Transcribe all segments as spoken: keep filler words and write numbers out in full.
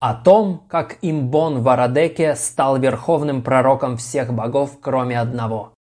О том, как Имбон Варадеке стал верховным пророком всех богов, кроме одного.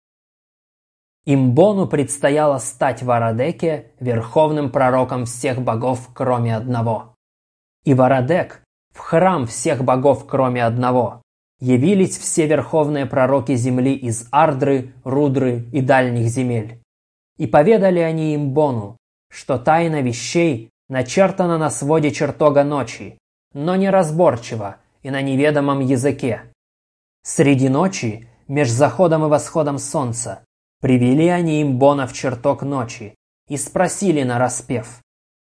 Имбону предстояло стать Варадеке верховным пророком всех богов, кроме одного. И Варадек, в храм всех богов, кроме одного, явились все верховные пророки земли из Ардры, Рудры и дальних земель. И поведали они Имбону, что тайна вещей начертана на своде чертога ночи, но неразборчиво и на неведомом языке. Среди ночи, меж заходом и восходом солнца, привели они Имбона в чертог ночи и спросили нараспев: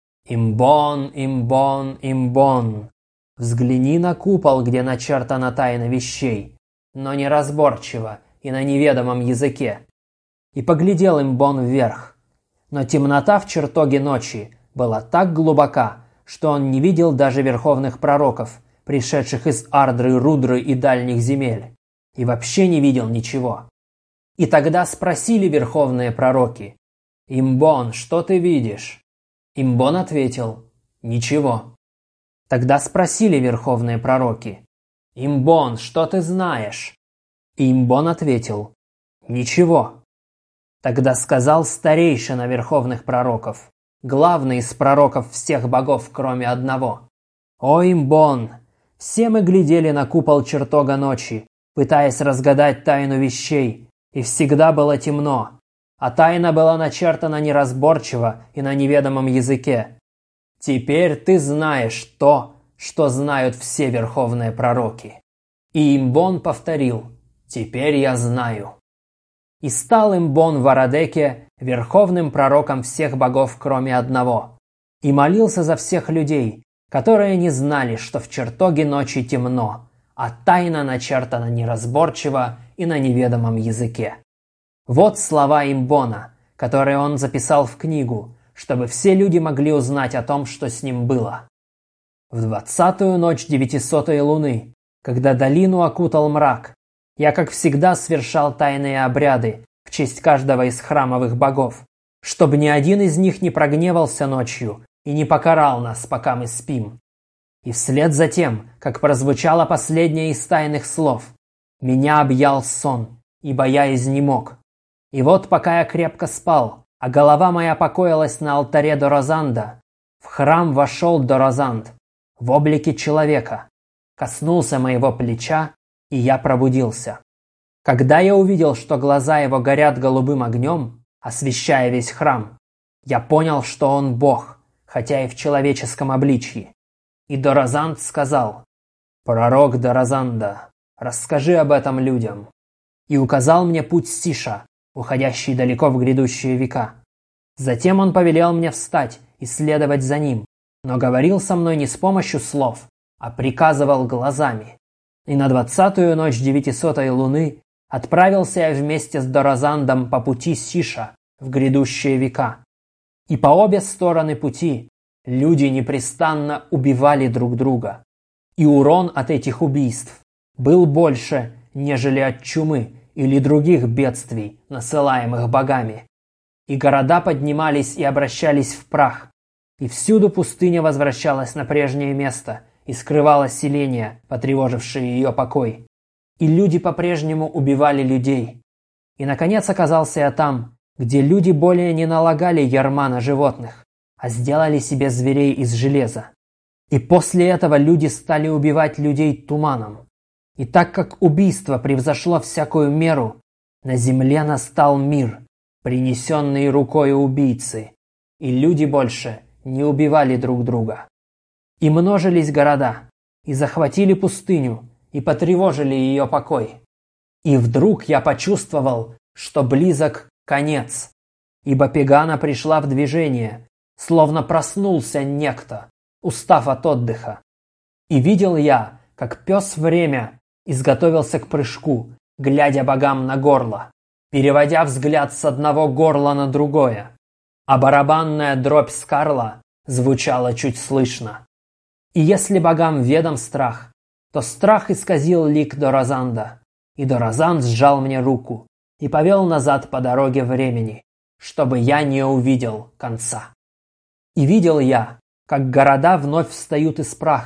«Имбон, Имбон, Имбон, взгляни на купол, где начертана тайна вещей, но неразборчиво и на неведомом языке». И поглядел Имбон вверх, но темнота в чертоге ночи была так глубока, что он не видел даже верховных пророков, пришедших из Ардры, Рудры и дальних земель, и вообще не видел ничего. И тогда спросили верховные пророки: «Имбон, что ты видишь?» Имбон ответил: «Ничего». Тогда спросили верховные пророки: «Имбон, что ты знаешь?» И Имбон ответил: «Ничего». Тогда сказал старейшина верховных пророков, главный из пророков всех богов, кроме одного: «О, Имбон, все мы глядели на купол чертога ночи, пытаясь разгадать тайну вещей, и всегда было темно, а тайна была начертана неразборчиво и на неведомом языке. Теперь ты знаешь то, что знают все верховные пророки». И Имбон повторил: «Теперь я знаю». И стал Имбон Варадеке верховным пророком всех богов, кроме одного, и молился за всех людей, которые не знали, что в чертоге ночи темно, а тайна начертана неразборчиво и на неведомом языке. Вот слова Имбона, которые он записал в книгу, чтобы все люди могли узнать о том, что с ним было. В двадцатую ночь девятисотой луны, когда долину окутал мрак, я, как всегда, совершал тайные обряды в честь каждого из храмовых богов, чтобы ни один из них не прогневался ночью и не покарал нас, пока мы спим. И вслед за тем, как прозвучало последнее из тайных слов, меня объял сон, ибо я изнемог. И вот пока я крепко спал, а голова моя покоилась на алтаре Доразанда, в храм вошел Доразанд в облике человека, коснулся моего плеча, и я пробудился. Когда я увидел, что глаза его горят голубым огнем, освещая весь храм, я понял, что он Бог, хотя и в человеческом обличье. И Доразанд сказал: «Пророк Доразанда, расскажи об этом людям». И указал мне путь Сиша, уходящий далеко в грядущие века. Затем он повелел мне встать и следовать за ним, но говорил со мной не с помощью слов, а приказывал глазами. И на двадцатую ночь девятисотой луны отправился я вместе с Доразандом по пути Сиша в грядущие века. И по обе стороны пути люди непрестанно убивали друг друга. И урон от этих убийств был больше, нежели от чумы или других бедствий, насылаемых богами. И города поднимались и обращались в прах, и всюду пустыня возвращалась на прежнее место, и скрывало селения, потревожившие ее покой. И люди по-прежнему убивали людей. И, наконец, оказался я там, где люди более не налагали ярма на животных, а сделали себе зверей из железа. И после этого люди стали убивать людей туманом. И так как убийство превзошло всякую меру, на земле настал мир, принесенный рукой убийцы, и люди больше не убивали друг друга. И множились города, и захватили пустыню, и потревожили ее покой. И вдруг я почувствовал, что близок конец, ибо Пегана пришла в движение, словно проснулся некто, устав от отдыха. И видел я, как пес время изготовился к прыжку, глядя богам на горло, переводя взгляд с одного горла на другое, а барабанная дробь скарла звучала чуть слышно. И если богам ведом страх, то страх исказил лик Доразанда, и Доразанд сжал мне руку и повел назад по дороге времени, чтобы я не увидел конца. И видел я, как города вновь встают из праха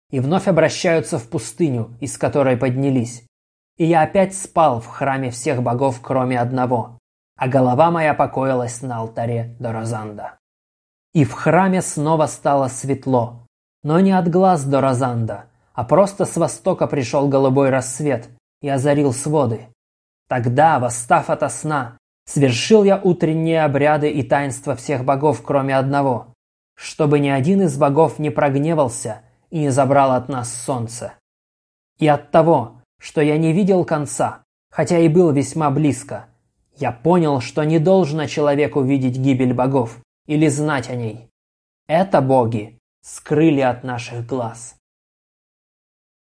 и вновь обращаются в пустыню, из которой поднялись. И я опять спал в храме всех богов, кроме одного, а голова моя покоилась на алтаре Доразанда. И в храме снова стало светло, но не от глаз Доразанда, а просто с востока пришел голубой рассвет и озарил своды. Тогда, восстав ото сна, совершил я утренние обряды и таинства всех богов, кроме одного, чтобы ни один из богов не прогневался и не забрал от нас солнце. И от того, что я не видел конца, хотя и был весьма близко, я понял, что не должно человеку видеть гибель богов или знать о ней. Это боги скрыли от наших глаз.